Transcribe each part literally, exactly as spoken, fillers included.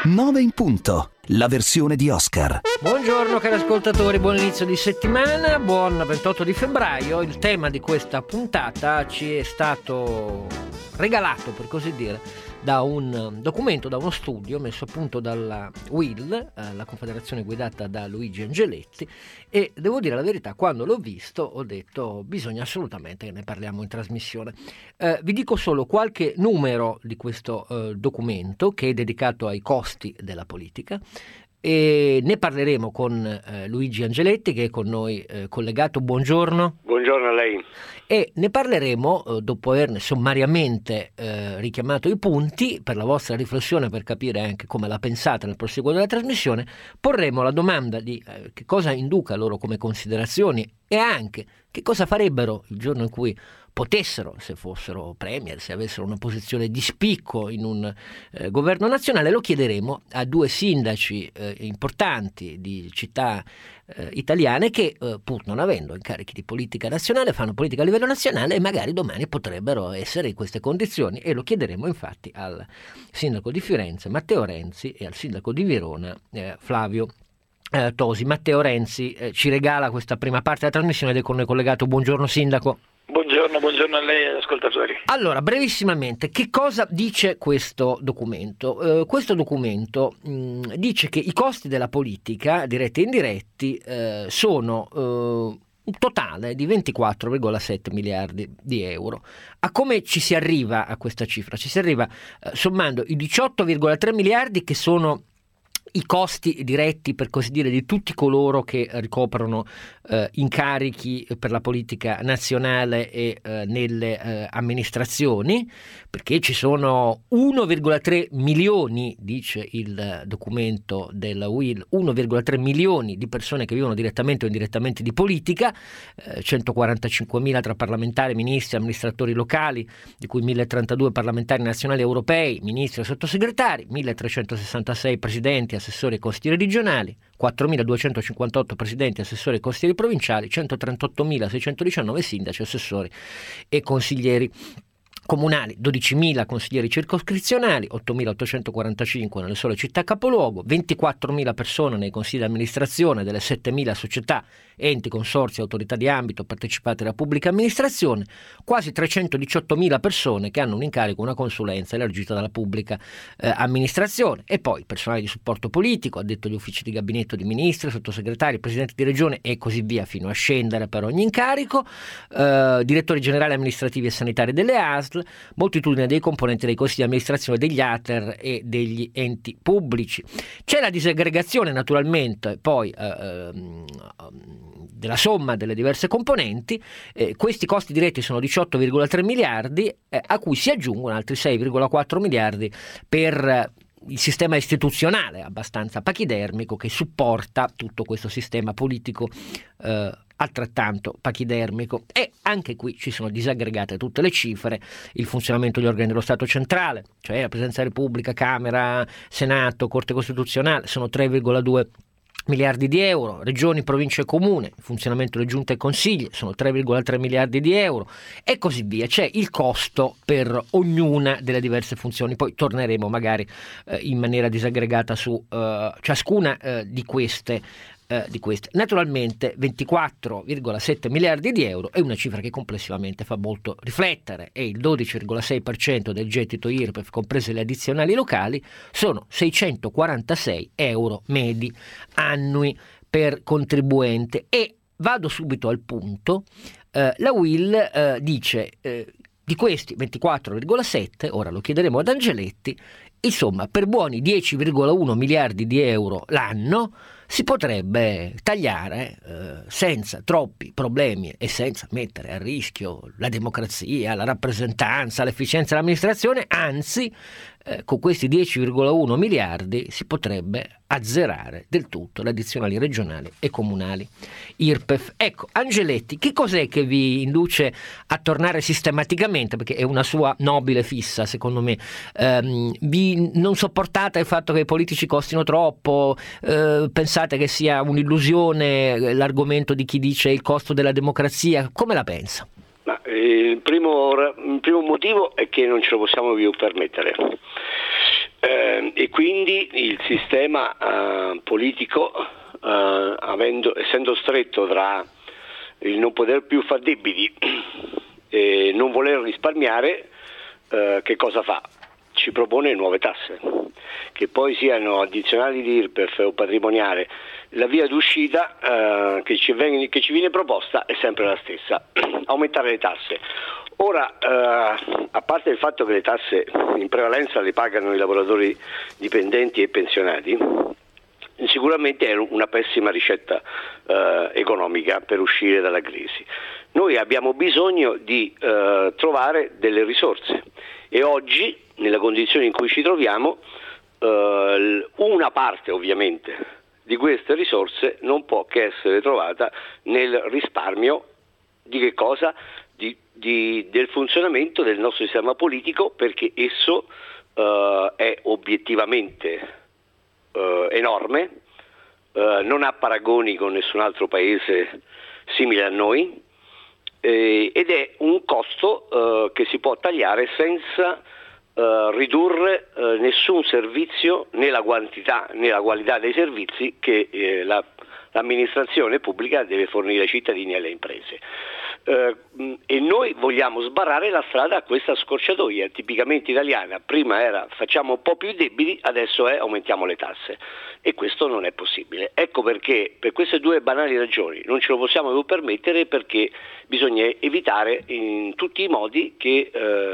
nove in punto, la versione di Oscar. Buongiorno cari ascoltatori, buon inizio di settimana, buon ventotto di febbraio. Il tema di questa puntata ci è stato regalato, per così dire, da un documento, da uno studio messo a punto dalla U I L, eh, la confederazione guidata da Luigi Angeletti, e devo dire la verità, quando l'ho visto ho detto bisogna assolutamente che ne parliamo in trasmissione. Eh, vi dico solo qualche numero di questo eh, documento, che è dedicato ai costi della politica, e ne parleremo con eh, Luigi Angeletti, che è con noi eh, collegato. Buongiorno. Buongiorno a lei. E ne parleremo eh, dopo averne sommariamente eh, richiamato i punti per la vostra riflessione, per capire anche come la pensate nel proseguo della trasmissione. Porremo la domanda di eh, che cosa induca loro come considerazioni e anche che cosa farebbero il giorno in cui potessero, se fossero premier, se avessero una posizione di spicco in un eh, governo nazionale. Lo chiederemo a due sindaci eh, importanti di città eh, italiane che eh, pur non avendo incarichi di politica nazionale fanno politica a livello nazionale e magari domani potrebbero essere in queste condizioni, e lo chiederemo infatti al sindaco di Firenze Matteo Renzi e al sindaco di Verona eh, Flavio eh, Tosi. Matteo Renzi eh, ci regala questa prima parte della trasmissione ed è con noi collegato. Buongiorno sindaco. Buongiorno, buongiorno a lei e agli ascoltatori. Allora, brevissimamente, che cosa dice questo documento? Eh, questo documento mh, dice che i costi della politica, diretti e indiretti, eh, sono eh, un totale di ventiquattro virgola sette miliardi di euro. A come ci si arriva a questa cifra? Ci si arriva eh, sommando i diciotto virgola tre miliardi che sono i costi diretti, per così dire, di tutti coloro che ricoprono eh, incarichi per la politica nazionale e eh, nelle eh, amministrazioni, perché ci sono uno virgola tre milioni, dice il documento della U I L, uno virgola tre milioni di persone che vivono direttamente o indirettamente di politica, eh, centoquarantacinquemila tra parlamentari, ministri, amministratori locali, di cui mille e trentadue parlamentari nazionali e europei, ministri e sottosegretari, milletrecentosessantasei presidenti, assessori e consiglieri regionali, quattromiladuecentocinquantotto presidenti, assessori e consiglieri provinciali, centotrentottomilaseicentodiciannove sindaci, assessori e consiglieri comunali, dodicimila consiglieri circoscrizionali, ottomilaottocentoquarantacinque nelle sole città capoluogo, ventiquattromila persone nei consigli di amministrazione delle settemila società, enti, consorzi, autorità di ambito partecipate alla pubblica amministrazione, quasi trecentodiciottomila persone che hanno un incarico, una consulenza elargita dalla pubblica eh, amministrazione, e poi personale di supporto politico, addetto agli uffici di gabinetto di ministri, sottosegretari, presidenti di regione e così via fino a scendere per ogni incarico, eh, direttori generali amministrativi e sanitari delle A S L, moltitudine dei componenti dei consigli di amministrazione degli A T E R e degli enti pubblici. C'è la disaggregazione naturalmente poi eh, della somma delle diverse componenti. Eh, questi costi diretti sono diciotto virgola tre miliardi, eh, a cui si aggiungono altri sei virgola quattro miliardi per eh, il sistema istituzionale abbastanza pachidermico che supporta tutto questo sistema politico eh, altrettanto pachidermico. E anche qui ci sono disaggregate tutte le cifre: il funzionamento degli organi dello Stato centrale, cioè la Presidenza della Repubblica, Camera, Senato, Corte Costituzionale, sono tre virgola due miliardi di euro, regioni, province e comune, il funzionamento delle giunte e consigli sono tre virgola tre miliardi di euro e così via. C'è il costo per ognuna delle diverse funzioni, poi torneremo magari eh, in maniera disaggregata su eh, ciascuna eh, di queste Eh, di queste. Naturalmente ventiquattro virgola sette miliardi di euro è una cifra che complessivamente fa molto riflettere, e il dodici virgola sei per cento del gettito I R P E F, comprese le addizionali locali, sono seicentoquarantasei euro medi annui per contribuente. E vado subito al punto. Eh, la U I L eh, dice eh, di questi ventiquattro virgola sette, ora lo chiederemo ad Angeletti, insomma per buoni dieci virgola uno miliardi di euro l'anno si potrebbe tagliare eh, senza troppi problemi e senza mettere a rischio la democrazia, la rappresentanza, l'efficienza dell'amministrazione. Anzi, eh, con questi dieci virgola uno miliardi si potrebbe azzerare del tutto le addizionali regionali e comunali I R P E F. Ecco, Angeletti, che cos'è che vi induce a tornare sistematicamente, perché è una sua nobile fissa secondo me, ehm, vi non sopportate il fatto che i politici costino troppo, eh, pensate che sia un'illusione l'argomento di chi dice il costo della democrazia? Come la pensa? Ma, eh, il, primo, il primo motivo è che non ce lo possiamo più permettere. Eh, e quindi quindi il sistema uh, politico, uh, avendo, essendo stretto tra il non poter più fare debiti e non voler risparmiare, uh, che cosa fa? Ci propone nuove tasse, che poi siano addizionali di I R P E F o patrimoniale. La via d'uscita uh, che, ci viene, che ci viene proposta è sempre la stessa: aumentare le tasse. Ora, uh, a parte il fatto che le tasse in prevalenza le pagano i lavoratori dipendenti e pensionati, sicuramente è una pessima ricetta uh, economica per uscire dalla crisi. Noi abbiamo bisogno di uh, trovare delle risorse e oggi, nella condizione in cui ci troviamo, uh, una parte ovviamente di queste risorse non può che essere trovata nel risparmio di che cosa? Di, di, del funzionamento del nostro sistema politico, perché esso uh, è obiettivamente uh, enorme, uh, non ha paragoni con nessun altro paese simile a noi, eh, ed è un costo uh, che si può tagliare senza uh, ridurre uh, nessun servizio, né la quantità né la qualità dei servizi che eh, la, l'amministrazione pubblica deve fornire ai cittadini e alle imprese. Uh, e noi vogliamo sbarrare la strada a questa scorciatoia tipicamente italiana. Prima era facciamo un po' più debiti, adesso è aumentiamo le tasse, e questo non è possibile. Ecco perché, per queste due banali ragioni, non ce lo possiamo più permettere, perché bisogna evitare in tutti i modi che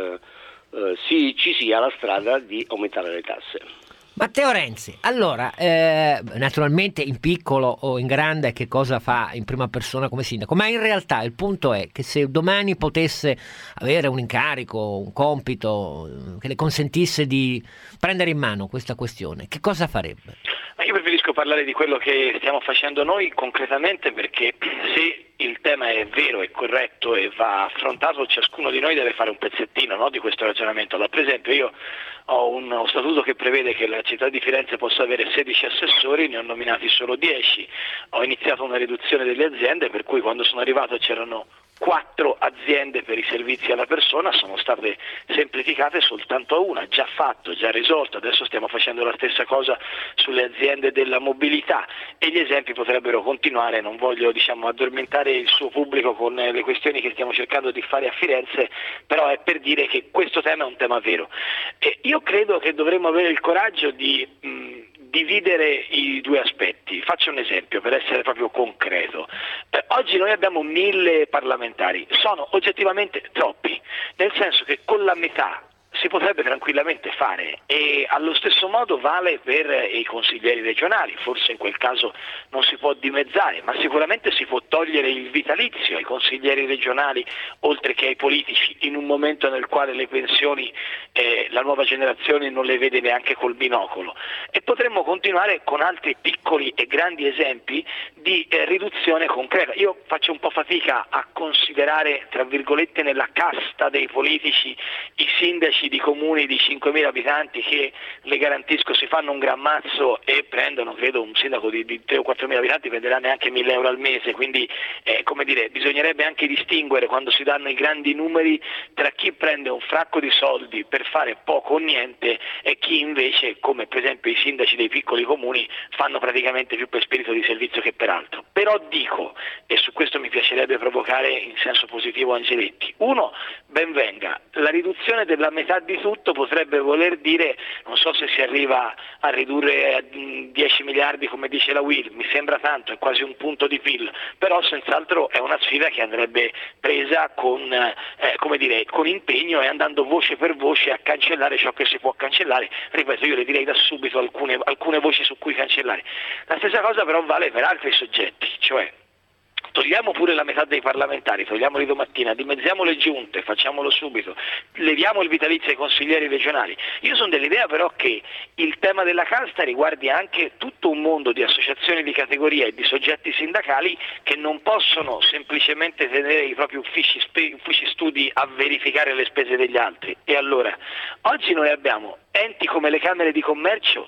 uh, uh, si, ci sia la strada di aumentare le tasse. Matteo Renzi, allora, eh, naturalmente in piccolo o in grande che cosa fa in prima persona come sindaco, ma in realtà il punto è che se domani potesse avere un incarico, un compito che le consentisse di prendere in mano questa questione, che cosa farebbe? Ma io preferisco parlare di quello che stiamo facendo noi concretamente, perché se il tema è vero e corretto e va affrontato, ciascuno di noi deve fare un pezzettino, no, di questo ragionamento. Allora, per esempio, io ho uno statuto che prevede che la città di Firenze possa avere sedici assessori, ne ho nominati solo dieci. Ho iniziato una riduzione delle aziende, per cui quando sono arrivato c'erano quattro aziende per i servizi alla persona, sono state semplificate soltanto a una, già fatto, già risolto. Adesso stiamo facendo la stessa cosa sulle aziende della mobilità e gli esempi potrebbero continuare. Non voglio, diciamo, addormentare il suo pubblico con le questioni che stiamo cercando di fare a Firenze, però è per dire che questo tema è un tema vero. E io credo che dovremmo avere il coraggio di mh, dividere i due aspetti. Faccio un esempio per essere proprio concreto. Eh, oggi noi abbiamo mille parlamentari, sono oggettivamente troppi, nel senso che con la metà si potrebbe tranquillamente fare, e allo stesso modo vale per i consiglieri regionali. Forse in quel caso non si può dimezzare, ma sicuramente si può togliere il vitalizio ai consiglieri regionali oltre che ai politici, in un momento nel quale le pensioni eh, la nuova generazione non le vede neanche col binocolo, e potremmo continuare con altri piccoli e grandi esempi di eh, riduzione concreta. Io faccio un po' fatica a considerare, tra virgolette, nella casta dei politici i sindaci di comuni di cinquemila abitanti che, le garantisco, si fanno un gran mazzo e prendono, credo, un sindaco di, di tre o quattromila abitanti prenderà neanche mille euro al mese. Quindi eh, come dire, bisognerebbe anche distinguere, quando si danno i grandi numeri, tra chi prende un fracco di soldi per fare poco o niente e chi invece, come per esempio i sindaci dei piccoli comuni, fanno praticamente più per spirito di servizio che per altro. Però dico, e su questo mi piacerebbe provocare in senso positivo Angeletti: uno, ben venga, la riduzione della metà di tutto potrebbe voler dire, non so se si arriva a ridurre a dieci miliardi come dice la U I L, mi sembra tanto, è quasi un punto di P I L, però senz'altro è una sfida che andrebbe presa con, eh, come dire, con impegno, e andando voce per voce a cancellare ciò che si può cancellare. Ripeto, io le direi da subito alcune, alcune voci su cui cancellare. La stessa cosa però vale per altri soggetti, cioè togliamo pure la metà dei parlamentari, togliamoli domattina, dimezziamo le giunte, facciamolo subito, leviamo il vitalizio ai consiglieri regionali. Io sono dell'idea però che il tema della casta riguardi anche tutto un mondo di associazioni di categoria e di soggetti sindacali che non possono semplicemente tenere i propri uffici, uffici studi a verificare le spese degli altri. E allora, oggi noi abbiamo enti come le camere di commercio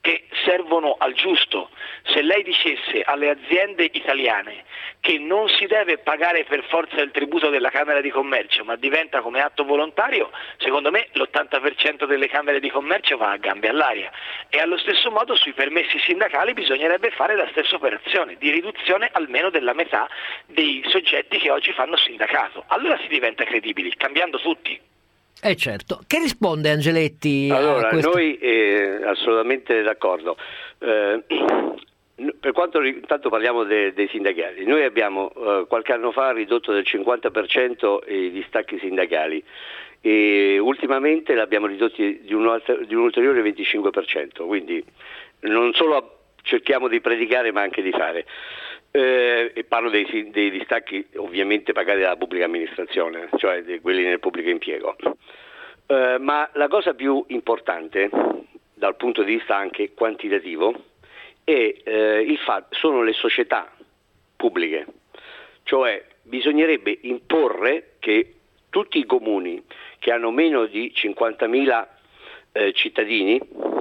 che servono al giusto. Se lei dicesse alle aziende italiane che non si deve pagare per forza il tributo della Camera di Commercio, ma diventa come atto volontario, secondo me l'ottanta per cento delle Camere di Commercio va a gambe all'aria. E allo stesso modo sui permessi sindacali bisognerebbe fare la stessa operazione, di riduzione almeno della metà dei soggetti che oggi fanno sindacato. Allora si diventa credibili, cambiando tutti. Eh certo. Che risponde Angeletti allora, a questo? Noi eh, assolutamente d'accordo. Eh, per quanto intanto parliamo de, dei sindacati, noi abbiamo eh, qualche anno fa ridotto del cinquanta per cento i distacchi sindacali e ultimamente l'abbiamo ridotti di un, altro, di un ulteriore venticinque per cento, quindi non solo cerchiamo di predicare ma anche di fare. Eh, e parlo dei, dei distacchi ovviamente pagati dalla pubblica amministrazione, cioè di quelli nel pubblico impiego. Eh, ma la cosa più importante dal punto di vista anche quantitativo è eh, il fatto sono le società pubbliche, cioè bisognerebbe imporre che tutti i comuni che hanno meno di cinquantamila eh, cittadini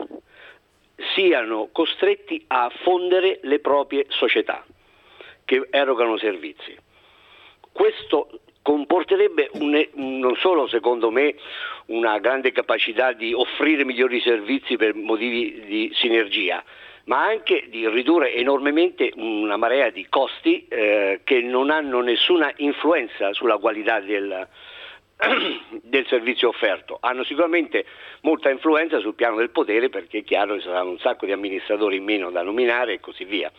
siano costretti a fondere le proprie società che erogano servizi. Questo comporterebbe un, non solo secondo me una grande capacità di offrire migliori servizi per motivi di sinergia, ma anche di ridurre enormemente una marea di costi eh, che non hanno nessuna influenza sulla qualità del, del servizio offerto. Hanno sicuramente molta influenza sul piano del potere, perché è chiaro che saranno un sacco di amministratori in meno da nominare e così via.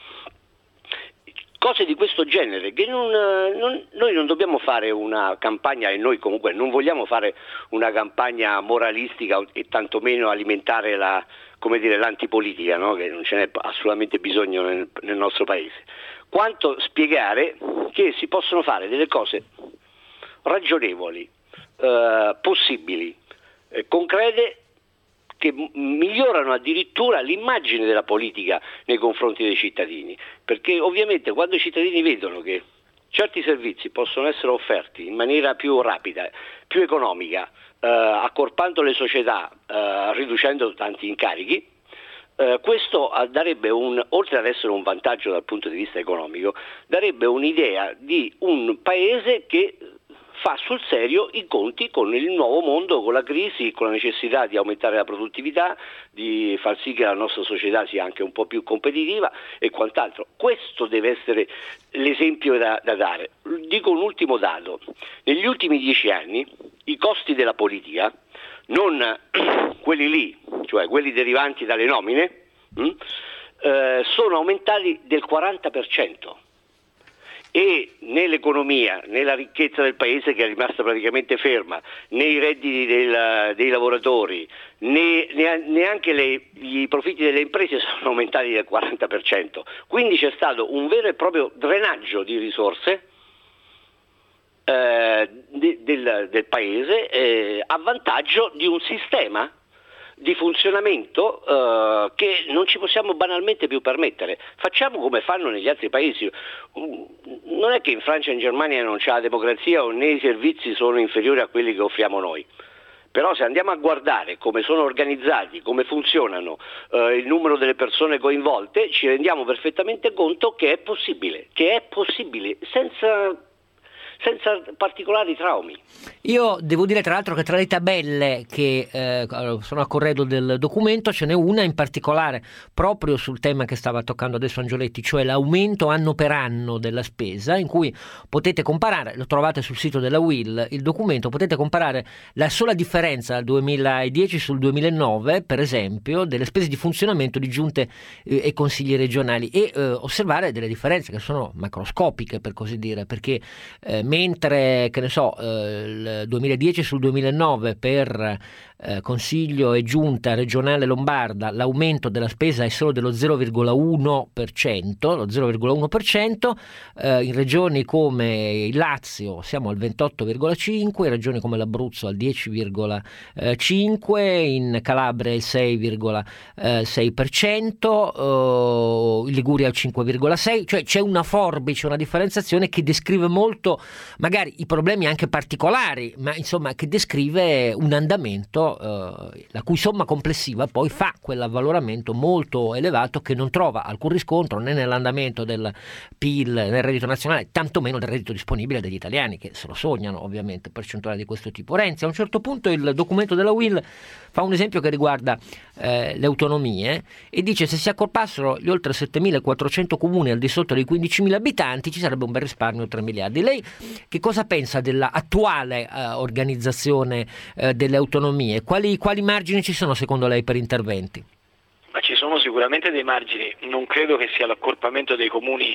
Cose di questo genere, che non, non, noi non dobbiamo fare una campagna, e noi comunque non vogliamo fare una campagna moralistica e tantomeno alimentare la, come dire, l'antipolitica, no? Che non ce n'è assolutamente bisogno nel, nel nostro paese, quanto spiegare che si possono fare delle cose ragionevoli, eh, possibili, eh, concrete, che migliorano addirittura l'immagine della politica nei confronti dei cittadini, perché ovviamente quando i cittadini vedono che certi servizi possono essere offerti in maniera più rapida, più economica, eh, accorpando le società, eh, riducendo tanti incarichi, eh, questo darebbe un, oltre ad essere un vantaggio dal punto di vista economico, darebbe un'idea di un paese che fa sul serio i conti con il nuovo mondo, con la crisi, con la necessità di aumentare la produttività, di far sì che la nostra società sia anche un po' più competitiva e quant'altro. Questo deve essere l'esempio da, da dare. Dico un ultimo dato: negli ultimi dieci anni i costi della politica, non quelli lì, cioè quelli derivanti dalle nomine, mh, eh, sono aumentati del quaranta per cento. E né l'economia, né la ricchezza del paese, che è rimasta praticamente ferma, né i redditi del, dei lavoratori, né, né, neanche le, i profitti delle imprese sono aumentati del quaranta per cento. Quindi c'è stato un vero e proprio drenaggio di risorse eh, de, del, del paese eh, a vantaggio di un sistema di funzionamento uh, che non ci possiamo banalmente più permettere. Facciamo come fanno negli altri paesi. Non è che in Francia e in Germania non c'è la democrazia o né i servizi sono inferiori a quelli che offriamo noi. Però se andiamo a guardare come sono organizzati, come funzionano, uh, il numero delle persone coinvolte, ci rendiamo perfettamente conto che è possibile, che è possibile senza senza particolari traumi. Io devo dire tra l'altro che tra le tabelle che eh, sono a corredo del documento ce n'è una in particolare proprio sul tema che stava toccando adesso Angioletti, cioè l'aumento anno per anno della spesa, in cui potete comparare, lo trovate sul sito della U I L, il documento, potete comparare la sola differenza dal duemiladieci sul duemilanove, per esempio, delle spese di funzionamento di giunte eh, e consigli regionali e eh, osservare delle differenze che sono macroscopiche, per così dire, perché eh, mentre, che ne so, eh, il duemiladieci sul duemilanove per eh, Consiglio e Giunta regionale lombarda l'aumento della spesa è solo dello zero virgola uno per cento, lo zero virgola uno per cento, eh, in regioni come il Lazio siamo al ventotto virgola cinque, in regioni come l'Abruzzo al dieci virgola cinque, in Calabria il sei virgola sei per cento, eh, in Liguria al cinque virgola sei, cioè c'è una forbice, una differenziazione che descrive molto magari i problemi anche particolari, ma insomma che descrive un andamento però eh, la cui somma complessiva poi fa quell'avvaloramento molto elevato che non trova alcun riscontro né nell'andamento del P I L, nel reddito nazionale, tantomeno del reddito disponibile degli italiani, che se lo sognano ovviamente percentuali di questo tipo. Renzi, a un certo punto il documento della U I L fa un esempio che riguarda eh, le autonomie e dice: se si accorpassero gli oltre settemilaquattrocento comuni al di sotto dei quindicimila abitanti ci sarebbe un bel risparmio, tre miliardi. Lei che cosa pensa dell'attuale eh, organizzazione eh, delle autonomie? Quali, quali margini ci sono secondo lei per interventi? Ma ci sono sicuramente dei margini, non credo che sia l'accorpamento dei comuni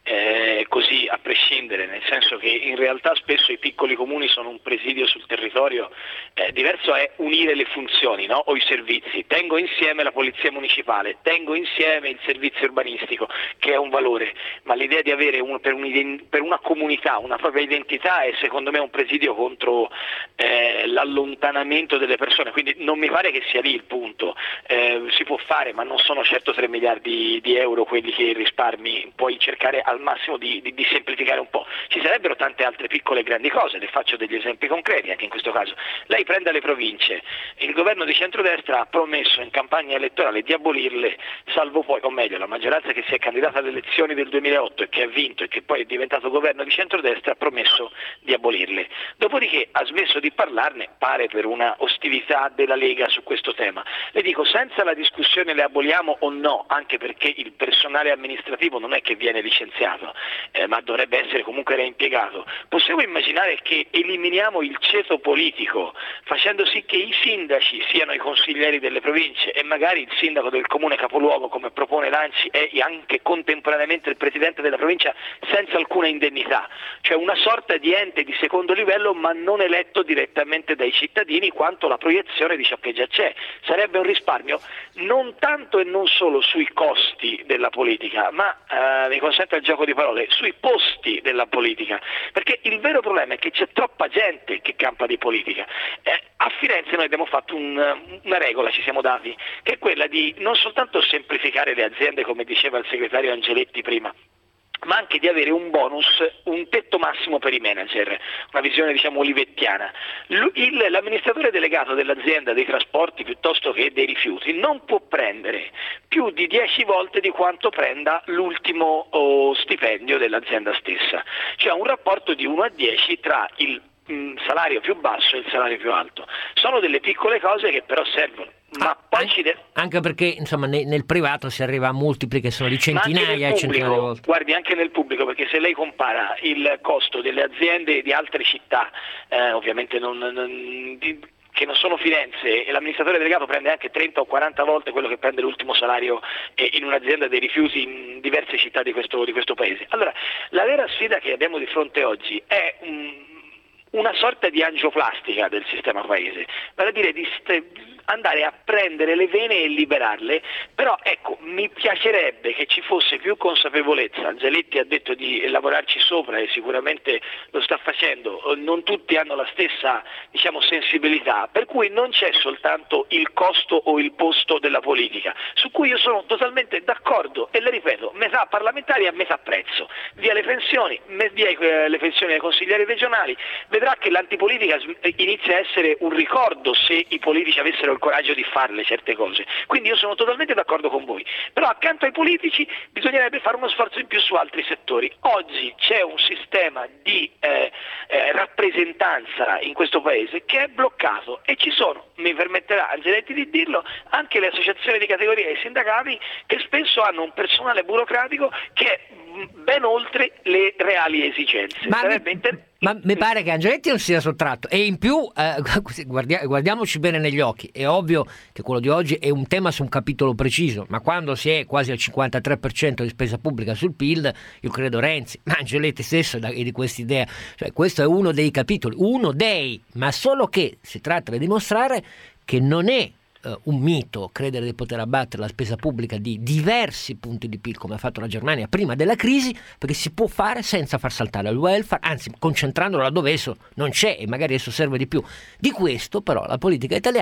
eh, così a prescindere, nel senso che in realtà spesso i piccoli comuni sono un presidio sul territorio, eh, diverso è unire le funzioni, no? O i servizi. Tengo insieme la polizia municipale, tengo insieme il servizio urbanistico, che è un valore, ma l'idea di avere un, per, un, per una comunità una propria identità è secondo me un presidio contro eh, l'allontanamento delle persone, quindi non mi pare che sia lì il punto. Eh, si può fare, ma non sono certo tre miliardi di euro quelli che risparmi, puoi cercare al massimo di, di, di semplificare un po'. Ci sarebbero tante altre piccole e grandi cose, le faccio degli esempi concreti anche in questo caso. Lei prende le province, il governo di centrodestra ha promesso in campagna elettorale di abolirle, salvo poi, o meglio, la maggioranza che si è candidata alle elezioni del duemilaotto e che ha vinto e che poi è diventato governo di centrodestra ha promesso di abolirle. Dopodiché ha smesso di parlarne, pare per una ostilità della Lega su questo tema. Le dico, senza la discussione le aboliamo o no, anche perché il personale amministrativo non è che viene licenziato, eh, ma dovrebbe essere comunque reimpiegato. Possiamo immaginare che eliminiamo il ceto politico, facendo sì che i sindaci siano i consiglieri delle province e magari il sindaco del comune capoluogo, come propone l'Anci, è anche contemporaneamente il presidente della provincia senza alcuna indennità, cioè una sorta di ente di secondo livello ma non eletto direttamente dai cittadini, quanto la proiezione di ciò che già c'è. Sarebbe un risparmio non tanto e non solo sui costi della politica, ma eh, mi consente il gioco di parole, sui posti della politica, perché il vero problema è che c'è troppa gente che campa di politica. Eh, a Firenze noi abbiamo fatto un, una regola, ci siamo dati, che è quella di non soltanto semplificare le aziende, come diceva il segretario Angeletti prima, ma anche di avere un bonus, un tetto massimo per i manager, una visione diciamo olivettiana. Il, l'amministratore delegato dell'azienda dei trasporti piuttosto che dei rifiuti non può prendere più di dieci volte di quanto prenda l'ultimo oh, stipendio dell'azienda stessa, cioè un rapporto di uno a dieci tra il mh, salario più basso e il salario più alto. Sono delle piccole cose che però servono. Ma poi anche, ci de- anche perché insomma nel, nel privato si arriva a multipli che sono di centinaia e centinaia di volte. Guardi, anche nel pubblico, perché se lei compara il costo delle aziende di altre città, eh, ovviamente non, non, di, che non sono Firenze, e l'amministratore delegato prende anche trenta o quaranta volte quello che prende l'ultimo salario eh, in un'azienda dei rifiuti in diverse città di questo, di questo paese. Allora, la vera sfida che abbiamo di fronte oggi è un, una sorta di angioplastica del sistema paese, vale a dire di st- andare a prendere le vene e liberarle, però ecco, mi piacerebbe che ci fosse più consapevolezza. Angeletti ha detto di lavorarci sopra e sicuramente lo sta facendo, non tutti hanno la stessa diciamo sensibilità, per cui non c'è soltanto il costo o il posto della politica, su cui io sono totalmente d'accordo e le ripeto, metà parlamentari a metà prezzo, via le pensioni, via le pensioni ai consiglieri regionali, vedrà che l'antipolitica inizia a essere un ricordo se i politici avessero il coraggio di farle certe cose. Quindi io sono totalmente d'accordo con voi, però accanto ai politici bisognerebbe fare uno sforzo in più su altri settori. Oggi c'è un sistema di eh, eh, rappresentanza in questo paese che è bloccato e ci sono, mi permetterà Angeletti di dirlo, anche le associazioni di categoria e i sindacati che spesso hanno un personale burocratico che è ben oltre le reali esigenze. Ma Sarebbe mi, inter- ma mi pare che Angeletti non sia sottratto, e in più eh, guardia, guardiamoci bene negli occhi, è ovvio che quello di oggi è un tema su un capitolo preciso, ma quando si è quasi al cinquantatré per cento di spesa pubblica sul P I L, io credo Renzi, ma Angeletti stesso è di questa idea, cioè questo è uno dei capitoli, uno dei, ma solo che si tratta di dimostrare che non è Uh, un mito credere di poter abbattere la spesa pubblica di diversi punti di P I L come ha fatto la Germania prima della crisi, perché si può fare senza far saltare il welfare, anzi concentrandolo laddove esso non c'è e magari esso serve di più. Di questo però la politica italiana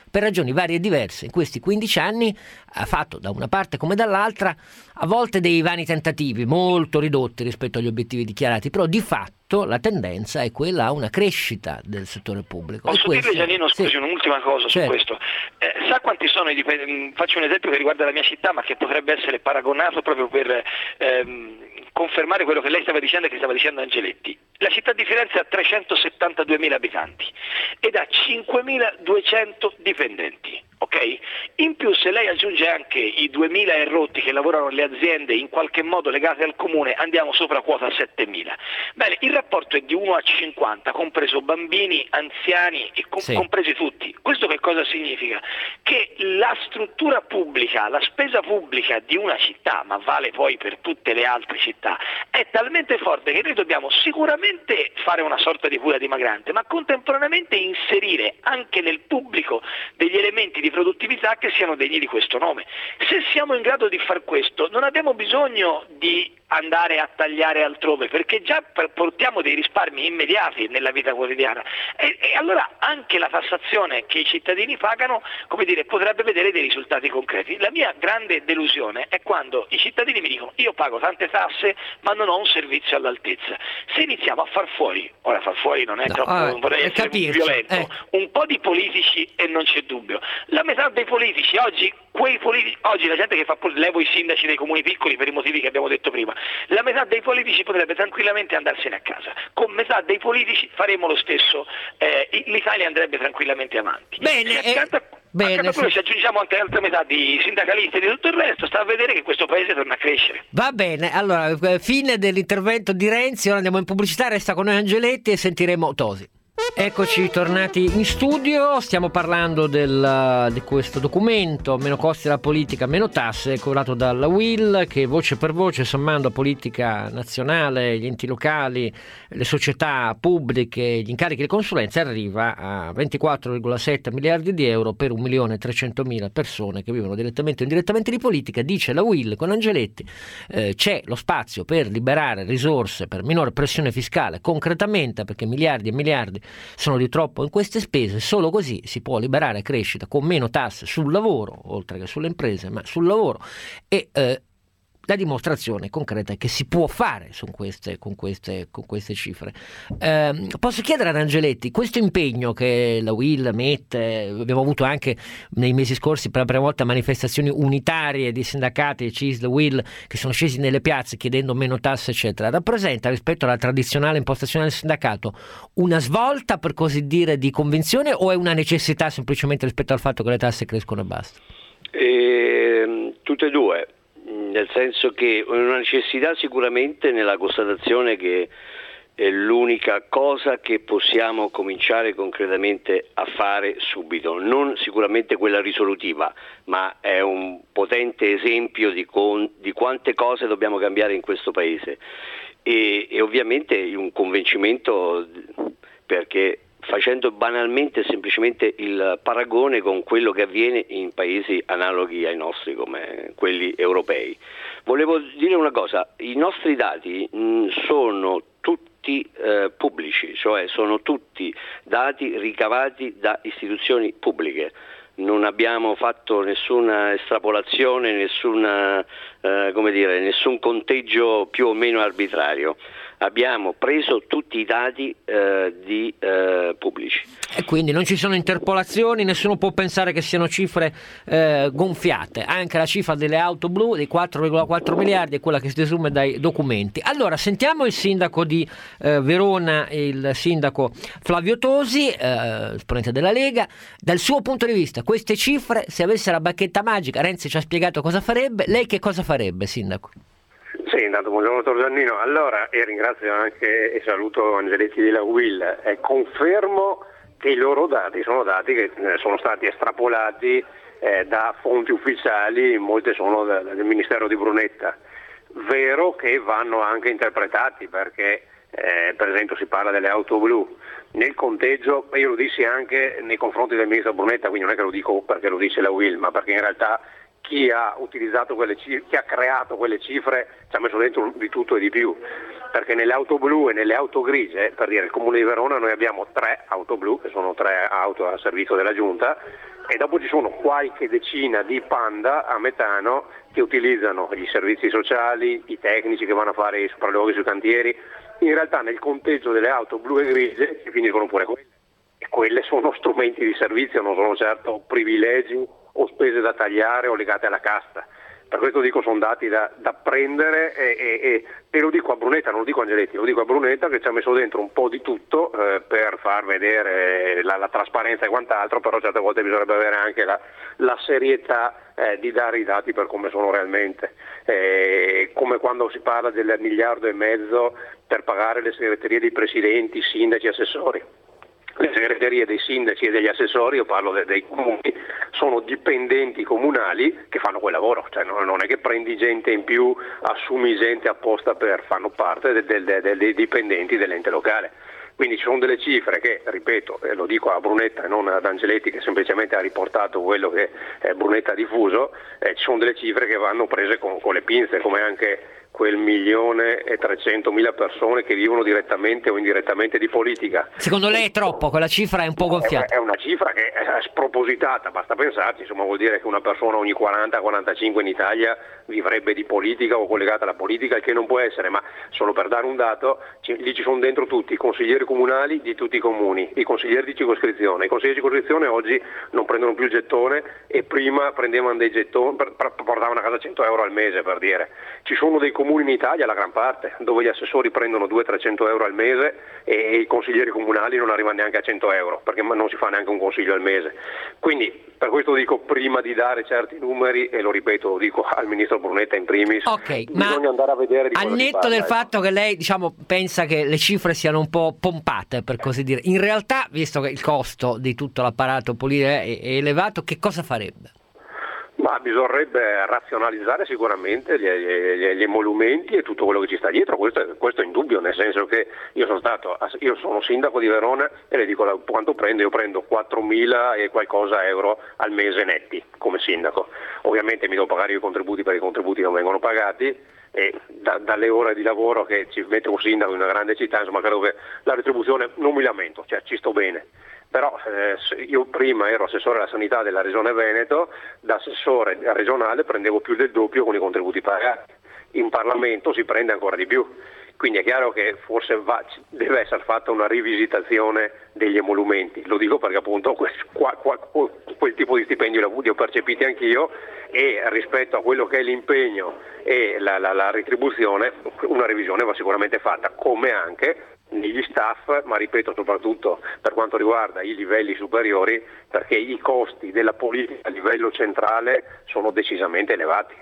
per ragioni varie e diverse in questi quindici anni ha fatto da una parte come dall'altra a volte dei vani tentativi molto ridotti rispetto agli obiettivi dichiarati, però di fatto la tendenza è quella a una crescita del settore pubblico. Posso dirle, Giannino, scusi, sì, un'ultima cosa su certo. questo. Eh, sa quanti sono i dipendenti? Faccio un esempio che riguarda la mia città, ma che potrebbe essere paragonato proprio per ehm, confermare quello che lei stava dicendo e che stava dicendo Angeletti. La città di Firenze ha trecentosettantaduemila abitanti ed ha cinquemiladuecento dipendenti. Ok? In più, se lei aggiunge anche i duemila e rotti che lavorano nelle aziende in qualche modo legate al comune, andiamo sopra quota settemila. Bene, il rapporto è di uno a cinquanta, compreso bambini, anziani e com- sì. compresi tutti. Questo che cosa significa? Che la struttura pubblica, la spesa pubblica di una città, ma vale poi per tutte le altre città, è talmente forte che noi dobbiamo sicuramente fare una sorta di cura dimagrante, ma contemporaneamente inserire anche nel pubblico degli elementi di produttività che siano degni di questo nome. Se siamo in grado di far questo, non abbiamo bisogno di andare a tagliare altrove, perché già portiamo dei risparmi immediati nella vita quotidiana e, e allora anche la tassazione che i cittadini pagano, come dire, potrebbe vedere dei risultati concreti. La mia grande delusione è quando i cittadini mi dicono: io pago tante tasse ma non ho un servizio all'altezza. Se iniziamo a far fuori, ora far fuori non è no, troppo, ah, non vorrei essere capirci, violento, eh. un po' di politici, e non c'è dubbio, la metà dei politici oggi, quei politici, oggi la gente che fa, levo i sindaci dei comuni piccoli per i motivi che abbiamo detto prima, la metà dei politici potrebbe tranquillamente andarsene a casa, con metà dei politici faremo lo stesso, eh, l'Italia andrebbe tranquillamente avanti. Bene, e accanto, a, bene, accanto a quello sì. ci aggiungiamo anche l'altra metà di sindacalisti e di tutto il resto, sta a vedere che questo paese torna a crescere. Va bene, allora fine dell'intervento di Renzi, ora andiamo in pubblicità, resta con noi Angeletti e sentiremo Tosi. Eccoci tornati in studio, stiamo parlando del, di questo documento, meno costi della politica, meno tasse, curato dalla U I L, che voce per voce, sommando a politica nazionale, gli enti locali, le società pubbliche, gli incarichi di consulenza, arriva a ventiquattro virgola sette miliardi di euro per un milione e trecentomila persone che vivono direttamente o indirettamente di politica. Dice la U I L con Angeletti, eh, c'è lo spazio per liberare risorse, per minore pressione fiscale, concretamente, perché miliardi e miliardi sono di troppo in queste spese, solo così si può liberare crescita con meno tasse sul lavoro, oltre che sulle imprese, ma sul lavoro, e eh, la dimostrazione concreta è che si può fare su queste, con, queste, con queste cifre. Eh, posso chiedere ad Angeletti, questo impegno che la U I L mette, abbiamo avuto anche nei mesi scorsi per la prima volta manifestazioni unitarie di sindacati, C I S L, U I L, che sono scesi nelle piazze chiedendo meno tasse eccetera, rappresenta rispetto alla tradizionale impostazione del sindacato una svolta, per così dire, di convinzione, o è una necessità semplicemente rispetto al fatto che le tasse crescono e basta? E, tutte e due. Nel senso che una necessità sicuramente nella constatazione che è l'unica cosa che possiamo cominciare concretamente a fare subito, non sicuramente quella risolutiva, ma è un potente esempio di, con, di quante cose dobbiamo cambiare in questo Paese e, e ovviamente un convincimento, perché facendo banalmente semplicemente il paragone con quello che avviene in paesi analoghi ai nostri come quelli europei. Volevo dire una cosa, i nostri dati mh, sono tutti eh, pubblici, cioè sono tutti dati ricavati da istituzioni pubbliche. Non abbiamo fatto nessuna estrapolazione, nessuna, eh, come dire, nessun conteggio più o meno arbitrario. Abbiamo preso tutti i dati eh, di, eh, pubblici. E quindi non ci sono interpolazioni, nessuno può pensare che siano cifre eh, gonfiate. Anche la cifra delle auto blu di quattro virgola quattro miliardi è quella che si desume dai documenti. Allora sentiamo il sindaco di eh, Verona, il sindaco Flavio Tosi, eh, esponente della Lega. Dal suo punto di vista, queste cifre, se avesse la bacchetta magica, Renzi ci ha spiegato cosa farebbe, lei che cosa farebbe, sindaco? Sì, intanto buongiorno dottor Giannino. Allora, e ringrazio anche e saluto Angeletti della U I L, eh, confermo che i loro dati sono dati che eh, sono stati estrapolati eh, da fonti ufficiali, molte sono da, del Ministero di Brunetta. Vero che vanno anche interpretati perché eh, per esempio si parla delle auto blu. Nel conteggio, io lo dissi anche nei confronti del Ministro Brunetta, quindi non è che lo dico perché lo dice la U I L, ma perché in realtà chi ha utilizzato quelle cifre, chi ha creato quelle cifre ci ha messo dentro di tutto e di più, perché nelle auto blu e nelle auto grigie, per dire il Comune di Verona, noi abbiamo tre auto blu, che sono tre auto a servizio della Giunta, e dopo ci sono qualche decina di panda a metano che utilizzano gli servizi sociali, i tecnici che vanno a fare i sopralluoghi sui cantieri. In realtà nel conteggio delle auto blu e grigie ci finiscono pure quelle, e quelle sono strumenti di servizio, non sono certo privilegi o spese da tagliare o legate alla casta. Per questo dico sono dati da, da prendere e, e, e, e lo dico a Brunetta, non lo dico a Angeletti, lo dico a Brunetta che ci ha messo dentro un po' di tutto eh, per far vedere la, la trasparenza e quant'altro, però certe volte bisognerebbe avere anche la, la serietà eh, di dare i dati per come sono realmente, eh, come quando si parla del miliardo e mezzo per pagare le segreterie dei presidenti, sindaci, assessori. Le segreterie dei sindaci e degli assessori, io parlo de- dei comuni, sono dipendenti comunali che fanno quel lavoro, cioè non, non è che prendi gente in più, assumi gente apposta per, fanno parte de- de- de- dei dipendenti dell'ente locale. Quindi ci sono delle cifre che, ripeto, eh, lo dico a Brunetta e non ad Angeletti che semplicemente ha riportato quello che eh, Brunetta ha diffuso, eh, ci sono delle cifre che vanno prese con, con le pinze, come anche quel milione e trecentomila persone che vivono direttamente o indirettamente di politica. Secondo lei è troppo? Quella cifra è un po' gonfiata? È una cifra che è spropositata, basta pensarci, insomma vuol dire che una persona ogni quaranta quarantacinque in Italia vivrebbe di politica o collegata alla politica, il che non può essere, ma solo per dare un dato, ci, lì ci sono dentro tutti i consiglieri comunali di tutti i comuni, i consiglieri di circoscrizione. I consiglieri di circoscrizione oggi non prendono più il gettone e prima prendevano dei gettoni, per, per, portavano a casa cento euro al mese, per dire. Ci sono dei comuni in Italia, la gran parte, dove gli assessori prendono duecento trecento euro al mese e i consiglieri comunali non arrivano neanche a cento euro, perché non si fa neanche un consiglio al mese. Quindi per questo dico, prima di dare certi numeri, e lo ripeto, lo dico al ministro Brunetta in primis, okay, bisogna ma andare a vedere di al netto parla, del eh. fatto che lei, diciamo, pensa che le cifre siano un po' pompate, per così dire, in realtà, visto che il costo di tutto l'apparato politico è, è elevato, che cosa farebbe? Ma bisognerebbe razionalizzare sicuramente gli, gli, gli emolumenti e tutto quello che ci sta dietro, questo, questo è indubbio, nel senso che io sono stato, io sono sindaco di Verona e le dico quanto prendo, io prendo quattromila e qualcosa euro al mese netti come sindaco. Ovviamente mi devo pagare i contributi perché i contributi non vengono pagati, e da, dalle ore di lavoro che ci mette un sindaco in una grande città, insomma credo che la retribuzione non mi lamento, cioè ci sto bene. Però eh, io prima ero assessore alla sanità della Regione Veneto, da assessore regionale prendevo più del doppio con i contributi pagati, in Parlamento si prende ancora di più, quindi è chiaro che forse va, deve essere fatta una rivisitazione degli emolumenti, lo dico perché appunto quel, qua, qua, quel tipo di stipendio li ho percepiti anch'io, e rispetto a quello che è l'impegno e la, la, la retribuzione una revisione va sicuramente fatta, come anche negli staff, ma ripeto soprattutto per quanto riguarda i livelli superiori, perché i costi della politica a livello centrale sono decisamente elevati.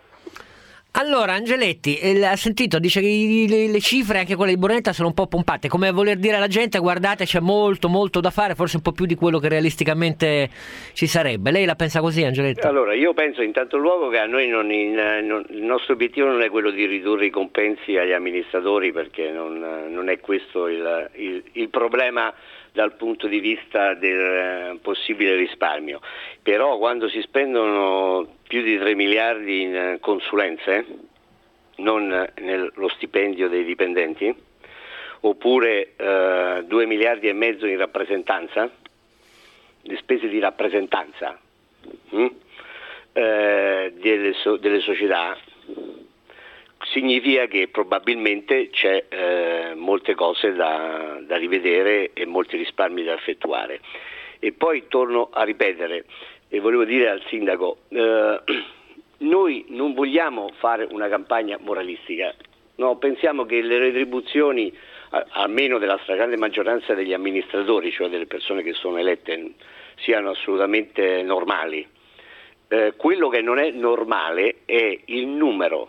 Allora Angeletti, eh, ha sentito, dice che i, le, le cifre, anche quelle di Brunetta, sono un po' pompate, come a voler dire alla gente guardate c'è molto molto da fare, forse un po' più di quello che realisticamente ci sarebbe. Lei la pensa così, Angeletti? Allora io penso in tanto luogo che a noi non, in, non, il nostro obiettivo non è quello di ridurre i compensi agli amministratori, perché non, non è questo il, il, il problema dal punto di vista del possibile risparmio, però quando si spendono più di tre miliardi in consulenze, non nello stipendio dei dipendenti, oppure eh, due miliardi e mezzo in rappresentanza, le spese di rappresentanza hm? eh, delle, so, delle società, significa che probabilmente c'è eh, molte cose da, da rivedere e molti risparmi da effettuare. E poi torno a ripetere, e volevo dire al sindaco, eh, noi non vogliamo fare una campagna moralistica, no, pensiamo che le retribuzioni, a, almeno della stragrande maggioranza degli amministratori, cioè delle persone che sono elette, siano assolutamente normali. Eh, quello che non è normale è il numero,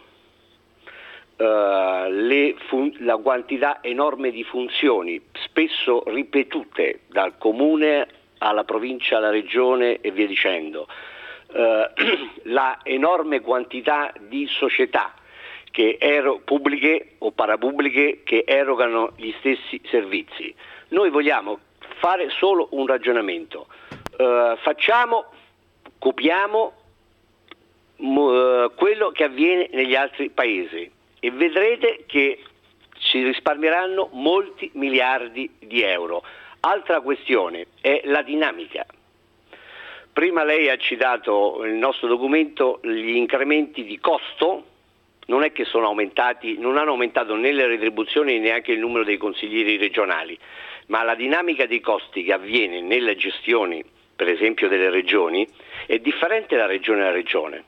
Uh, le fun- la quantità enorme di funzioni, spesso ripetute dal comune alla provincia, alla regione e via dicendo, uh, la enorme quantità di società che ero- pubbliche o parapubbliche che erogano gli stessi servizi. Noi vogliamo fare solo un ragionamento, uh, facciamo, copiamo uh, quello che avviene negli altri paesi, e vedrete che si risparmieranno molti miliardi di euro. Altra questione è la dinamica. prima lei ha citato il nostro documento, gli incrementi di costo non è che sono aumentati, non hanno aumentato né le retribuzioni neanche il numero dei consiglieri regionali, ma la dinamica dei costi che avviene nelle gestioni, per esempio delle regioni, è differente da regione a regione.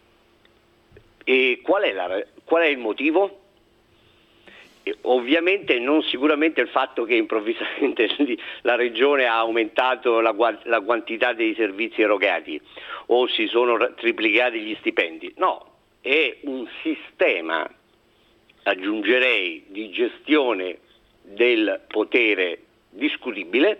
E qual è, la, qual è il motivo? E ovviamente non sicuramente il fatto che improvvisamente la regione ha aumentato la, la quantità dei servizi erogati o si sono triplicati gli stipendi, no. È un sistema, aggiungerei, di gestione del potere discutibile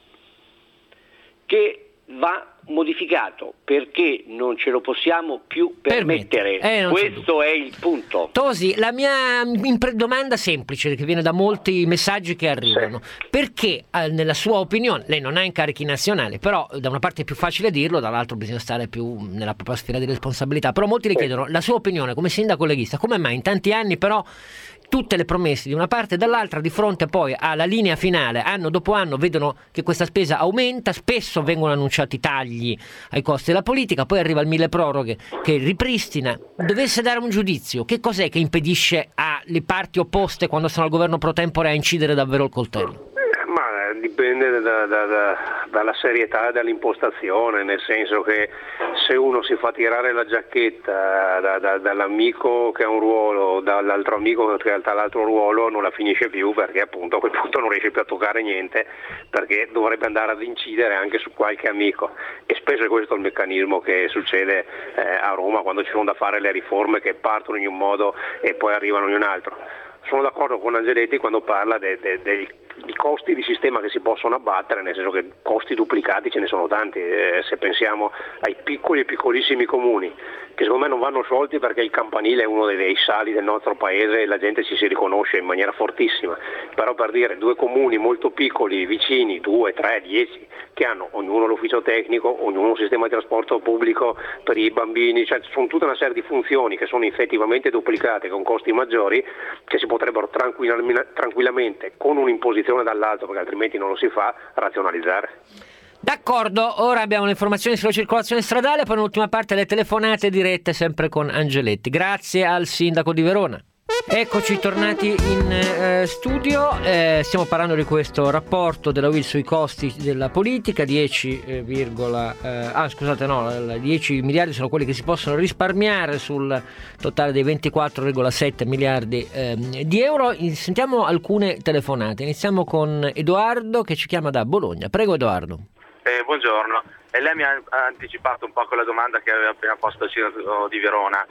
che va modificato perché non ce lo possiamo più permettere. Eh, Questo è il punto. Tosi, la mia impre- domanda semplice che viene da molti messaggi che arrivano, sì. Perché eh, nella sua opinione, lei non ha incarichi nazionali, però da una parte è più facile dirlo, dall'altro bisogna stare più nella propria sfera di responsabilità, però molti le chiedono la sua opinione come sindaco leghista, come mai in tanti anni però tutte le promesse di una parte e dall'altra, di fronte poi alla linea finale, anno dopo anno vedono che questa spesa aumenta, spesso vengono annunciati tagli ai costi della politica, poi arriva il mille proroghe che ripristina. Dovesse dare un giudizio, che cos'è che impedisce alle parti opposte quando sono al governo pro tempore a incidere davvero il coltello? Ma dipende da, da, da, dalla serietà e dall'impostazione, nel senso che se uno si fa tirare la giacchetta da, da, dall'amico che ha un ruolo, dall'altro amico che ha l'altro ruolo, non la finisce più, perché appunto a quel punto non riesce più a toccare niente, perché dovrebbe andare ad incidere anche su qualche amico, e spesso è questo il meccanismo che succede eh, a Roma quando ci sono da fare le riforme che partono in un modo e poi arrivano in un altro. Sono d'accordo con Angeletti quando parla dei de, de, de costi di sistema che si possono abbattere, nel senso che costi duplicati ce ne sono tanti, eh, se pensiamo ai piccoli e piccolissimi comuni, che secondo me non vanno sciolti perché il campanile è uno dei, dei sali del nostro paese e la gente ci si riconosce in maniera fortissima, però per dire due comuni molto piccoli, vicini, due, tre, dieci, che hanno ognuno l'ufficio tecnico, ognuno un sistema di trasporto pubblico per i bambini, cioè sono tutta una serie di funzioni che sono effettivamente duplicate con costi maggiori, che si potrebbero tranquillamente, con un'imposizione dall'alto, perché altrimenti non lo si fa, razionalizzare. D'accordo, ora abbiamo le informazioni sulla circolazione stradale, poi nell'ultima parte le telefonate dirette sempre con Angeletti. Grazie al sindaco di Verona. Eccoci tornati in eh, studio, eh, stiamo parlando di questo rapporto della U I L sui costi della politica, dieci, eh, eh, ah scusate no, dieci miliardi sono quelli che si possono risparmiare sul totale dei ventiquattro virgola sette miliardi eh, di euro. Sentiamo alcune telefonate, iniziamo con Edoardo che ci chiama da Bologna. Prego Edoardo. Eh, buongiorno, e lei mi ha anticipato un po' con la domanda che aveva appena posto al sindaco di Verona.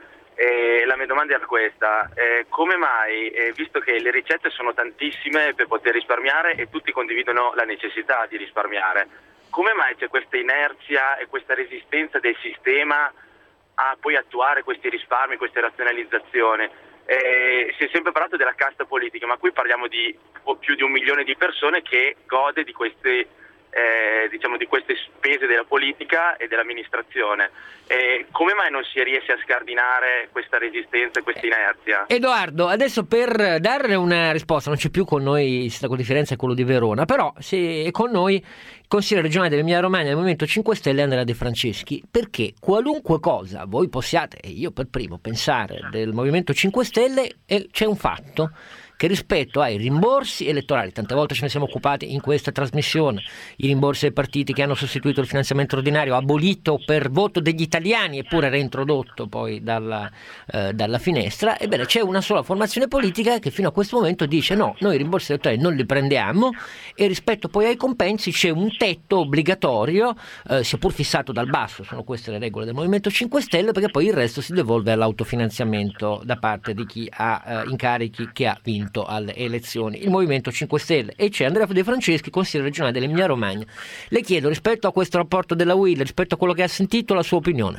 E la mia domanda era questa, eh, come mai, eh, visto che le ricette sono tantissime per poter risparmiare e tutti condividono la necessità di risparmiare, come mai c'è questa inerzia e questa resistenza del sistema a poi attuare questi risparmi, queste razionalizzazioni? Eh, si è sempre parlato della casta politica, ma qui parliamo di più di un milione di persone che gode di queste Eh, diciamo di queste spese della politica e dell'amministrazione. Eh, come mai non si riesce a scardinare questa resistenza e questa inerzia? Edoardo, adesso per dare una risposta, non c'è più con noi il sindaco di Firenze e quello di Verona, però se è con noi il consigliere regionale dell'Emilia Romagna del Movimento cinque Stelle Andrea De Franceschi, perché qualunque cosa voi possiate, e io per primo, pensare del Movimento cinque Stelle, eh, c'è un fatto che rispetto ai rimborsi elettorali, tante volte ce ne siamo occupati in questa trasmissione, i rimborsi ai partiti che hanno sostituito il finanziamento ordinario, abolito per voto degli italiani eppure reintrodotto poi dalla, eh, dalla finestra, ebbene c'è una sola formazione politica che fino a questo momento dice no, noi i rimborsi elettorali non li prendiamo, e rispetto poi ai compensi c'è un tetto obbligatorio, eh, sia pur fissato dal basso, sono queste le regole del Movimento cinque Stelle, perché poi il resto si devolve all'autofinanziamento da parte di chi ha eh, incarichi che ha vinto alle elezioni il Movimento cinque Stelle. E c'è Andrea De Franceschi, consigliere regionale dell'Emilia Romagna. Le chiedo, rispetto a questo rapporto della U I L, rispetto a quello che ha sentito, la sua opinione.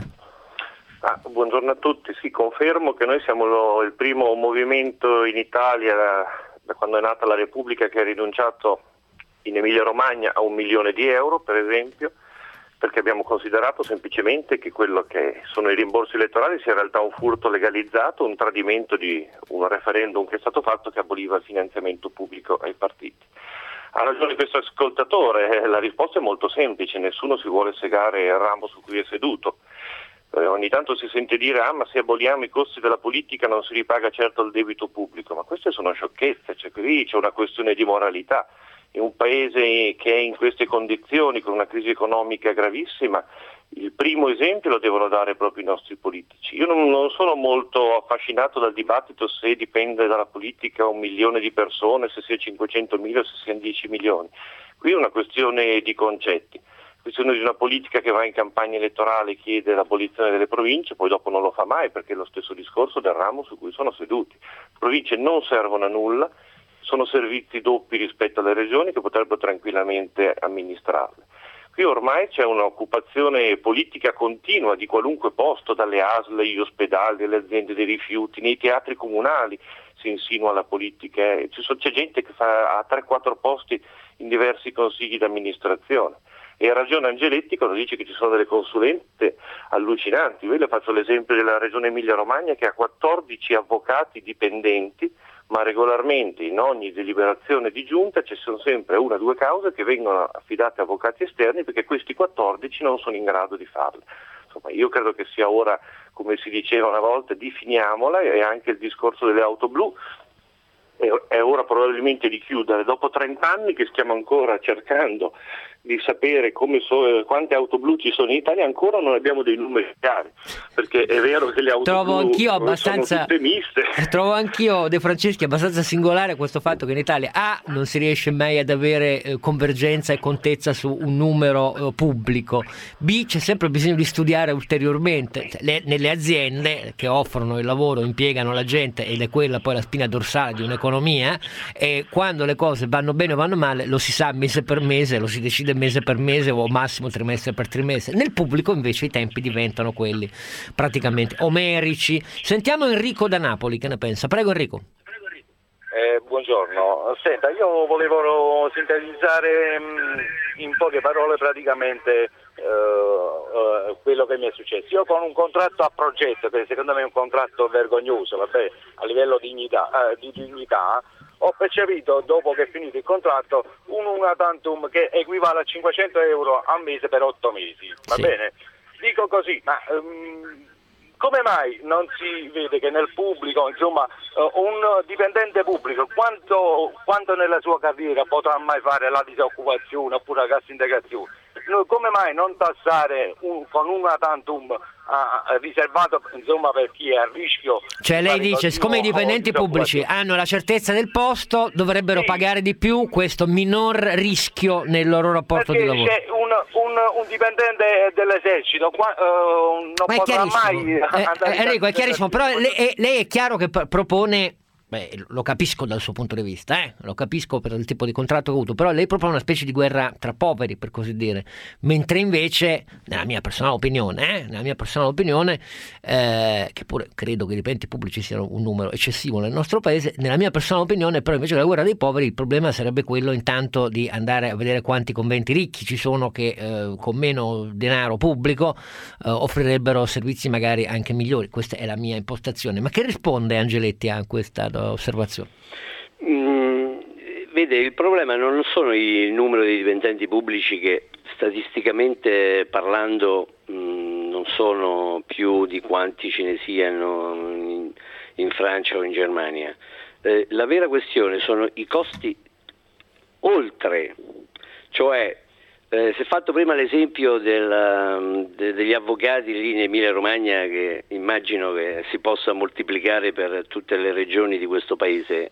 Ah, buongiorno a tutti, sì, confermo che noi siamo lo, il primo movimento in Italia da, da quando è nata la Repubblica che ha rinunciato in Emilia Romagna a un milione di euro, per esempio, perché abbiamo considerato semplicemente che quello che sono i rimborsi elettorali sia in realtà un furto legalizzato, un tradimento di un referendum che è stato fatto che aboliva il finanziamento pubblico ai partiti. Ha ragione questo ascoltatore, la risposta è molto semplice, nessuno si vuole segare il ramo su cui è seduto. Eh, ogni tanto si sente dire ah ma se aboliamo i costi della politica non si ripaga certo il debito pubblico, ma queste sono sciocchezze, cioè qui c'è una questione di moralità. In un paese che è in queste condizioni, con una crisi economica gravissima, il primo esempio lo devono dare proprio i nostri politici. Io non, non sono molto affascinato dal dibattito se dipende dalla politica un milione di persone, se sia cinquecentomila o se siano dieci milioni. Qui è una questione di concetti, questione di una politica che va in campagna elettorale e chiede l'abolizione delle province, poi dopo non lo fa mai perché è lo stesso discorso del ramo su cui sono seduti. Le province non servono a nulla, sono servizi doppi rispetto alle regioni che potrebbero tranquillamente amministrarle. Qui ormai c'è un'occupazione politica continua di qualunque posto, dalle A S L, gli ospedali, le aziende dei rifiuti, nei teatri comunali si insinua la politica, eh. c'è gente che fa a tre quattro posti in diversi consigli d'amministrazione. E ha ragione Angeletti quando dice che ci sono delle consulenze allucinanti. Io le faccio l'esempio della regione Emilia-Romagna che ha quattordici avvocati dipendenti, ma regolarmente in ogni deliberazione di giunta ci sono sempre una o due cause che vengono affidate a avvocati esterni perché questi quattordici non sono in grado di farle. Insomma, io credo che sia ora, come si diceva una volta, definiamola, e anche il discorso delle auto blu è ora probabilmente di chiudere. Dopo trenta anni che stiamo ancora cercando di sapere come so, quante auto blu ci sono in Italia, ancora non abbiamo dei numeri chiari, perché è vero che le auto trovo blu anch'io sono abbastanza, tutte miste. Trovo anch'io, De Franceschi, abbastanza singolare questo fatto che in Italia A non si riesce mai ad avere eh, convergenza e contezza su un numero eh, pubblico, B c'è sempre bisogno di studiare ulteriormente. Le, nelle aziende che offrono il lavoro, impiegano la gente ed è quella poi la spina dorsale di un'economia, e quando le cose vanno bene o vanno male lo si sa mese per mese, lo si decide mese per mese o massimo trimestre per trimestre. Nel pubblico invece i tempi diventano quelli praticamente omerici. Sentiamo Enrico da Napoli, che ne pensa? Prego Enrico. Eh, buongiorno, senta, io volevo sintetizzare mh, in poche parole praticamente uh, uh, quello che mi è successo. Io con un contratto a progetto, che secondo me è un contratto vergognoso, vabbè, a livello dignità, uh, di dignità, ho percepito, dopo che è finito il contratto, un una tantum che equivale a cinquecento euro al mese per otto mesi, va sì. bene? Dico così, ma um, come mai non si vede che nel pubblico, insomma, uh, un dipendente pubblico, quanto, quanto nella sua carriera potrà mai fare la disoccupazione oppure la cassa integrazione? Come mai non tassare un, con una tantum uh, riservato, insomma, per chi è a rischio? Cioè lei dice, siccome i dipendenti pubblici hanno la certezza del posto, dovrebbero sì. pagare di più questo minor rischio nel loro rapporto Perché di lavoro. C'è un, un, un dipendente dell'esercito qua, uh, non Ma è potrà mai eh, andare Enrico, è chiarissimo, però lei, lei è chiaro che propone. Beh, lo capisco dal suo punto di vista, eh? lo capisco per il tipo di contratto che ha avuto, però lei propone una specie di guerra tra poveri, per così dire, mentre invece, nella mia personale opinione, eh? nella mia personale opinione, eh, che pure credo che i dipendenti pubblici siano un numero eccessivo nel nostro paese, nella mia personale opinione, però invece della guerra dei poveri il problema sarebbe quello intanto di andare a vedere quanti conventi ricchi ci sono che eh, con meno denaro pubblico eh, offrirebbero servizi magari anche migliori. Questa è la mia impostazione. Ma che risponde Angeletti a questa osservazione? Mm, vede, il problema non sono il numero di dipendenti pubblici che statisticamente parlando mh, non sono più di quanti ce ne siano in, in Francia o in Germania. Eh, la vera questione sono i costi oltre, cioè eh, si è fatto prima l'esempio del, de, degli avvocati lì in Emilia Romagna, che immagino che si possa moltiplicare per tutte le regioni di questo paese,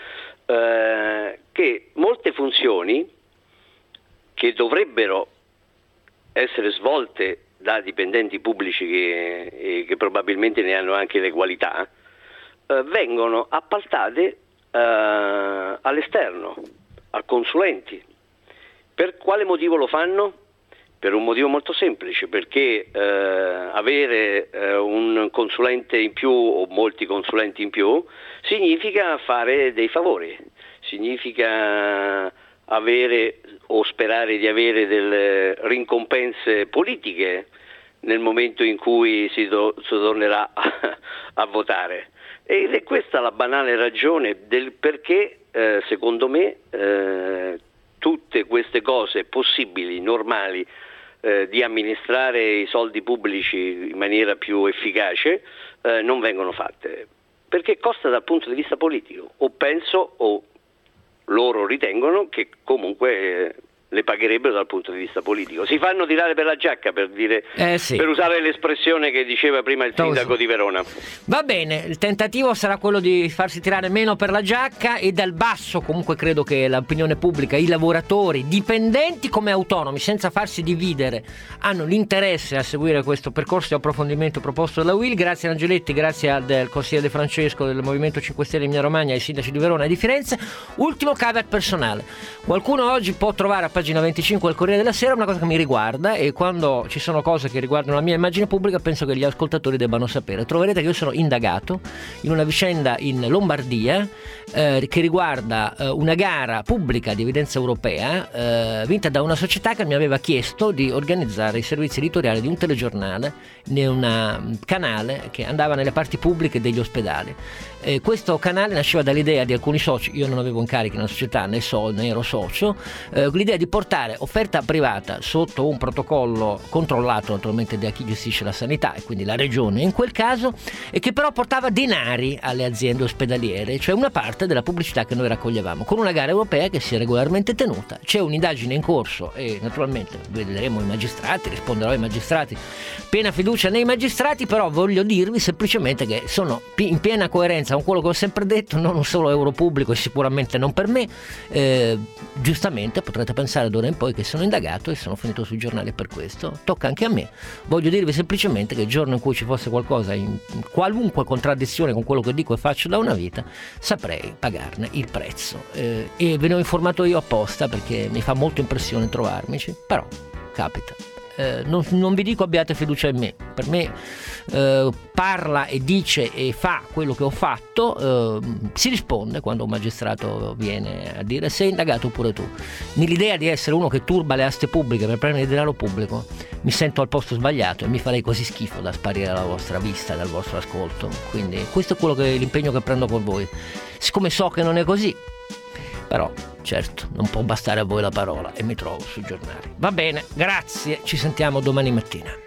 eh, che molte funzioni che dovrebbero essere svolte da dipendenti pubblici che, eh, che probabilmente ne hanno anche le qualità, eh, vengono appaltate eh, all'esterno, a consulenti. Per quale motivo lo fanno? Per un motivo molto semplice, perché eh, avere eh, un consulente in più o molti consulenti in più significa fare dei favori, significa avere o sperare di avere delle ricompense politiche nel momento in cui si, do, si tornerà a, a votare. Ed è questa la banale ragione del perché, eh, secondo me, eh, tutte queste cose possibili, normali, eh, di amministrare i soldi pubblici in maniera più efficace, eh, non vengono fatte. Perché costa dal punto di vista politico, o penso o loro ritengono che comunque eh, le pagherebbero dal punto di vista politico. Si fanno tirare per la giacca, per dire, eh sì. per usare l'espressione che diceva prima il sindaco Tosi. di Verona. Va bene, il tentativo sarà quello di farsi tirare meno per la giacca, e dal basso comunque credo che l'opinione pubblica, i lavoratori dipendenti come autonomi, senza farsi dividere, hanno l'interesse a seguire questo percorso di approfondimento proposto dalla U I L. Grazie a Angeletti, grazie al del consigliere De Francesco del Movimento cinque Stelle Emilia Romagna, ai sindaci di Verona e di Firenze. Ultimo caveat personale: qualcuno oggi può trovare a pagina venticinque del Corriere della Sera una cosa che mi riguarda, e quando ci sono cose che riguardano la mia immagine pubblica penso che gli ascoltatori debbano sapere. Troverete che io sono indagato in una vicenda in Lombardia eh, che riguarda eh, una gara pubblica di evidenza europea eh, vinta da una società che mi aveva chiesto di organizzare i servizi editoriali di un telegiornale in un canale che andava nelle parti pubbliche degli ospedali. Eh, questo canale nasceva dall'idea di alcuni soci, io non avevo incarichi nella società, né so, né ero socio, eh, l'idea di portare offerta privata sotto un protocollo controllato naturalmente da chi gestisce la sanità, e quindi la regione in quel caso, e che però portava denari alle aziende ospedaliere, cioè una parte della pubblicità che noi raccoglievamo, con una gara europea che si è regolarmente tenuta. C'è un'indagine in corso e naturalmente vedremo i magistrati, risponderò ai magistrati, piena fiducia nei magistrati, però voglio dirvi semplicemente che sono in piena coerenza con quello che ho sempre detto, non solo euro pubblico e sicuramente non per me. Eh, giustamente potrete pensare d'ora in poi che sono indagato e sono finito sui giornali per questo, tocca anche a me. Voglio dirvi semplicemente che il giorno in cui ci fosse qualcosa in qualunque contraddizione con quello che dico e faccio da una vita, saprei pagarne il prezzo, eh, e ve ne ho informato io apposta perché mi fa molto impressione trovarmici, però capita. Eh, non, non vi dico abbiate fiducia in me, per me eh, parla e dice e fa quello che ho fatto, eh, si risponde quando un magistrato viene a dire sei indagato pure tu. Nell'idea di essere uno che turba le aste pubbliche per prendere il denaro pubblico mi sento al posto sbagliato e mi farei così schifo da sparire dalla vostra vista, dal vostro ascolto, quindi questo è quello che l'impegno che prendo con voi, siccome so che non è così. Però certo non può bastare a voi la parola e mi trovo sui giornali. Va bene, grazie, ci sentiamo domani mattina.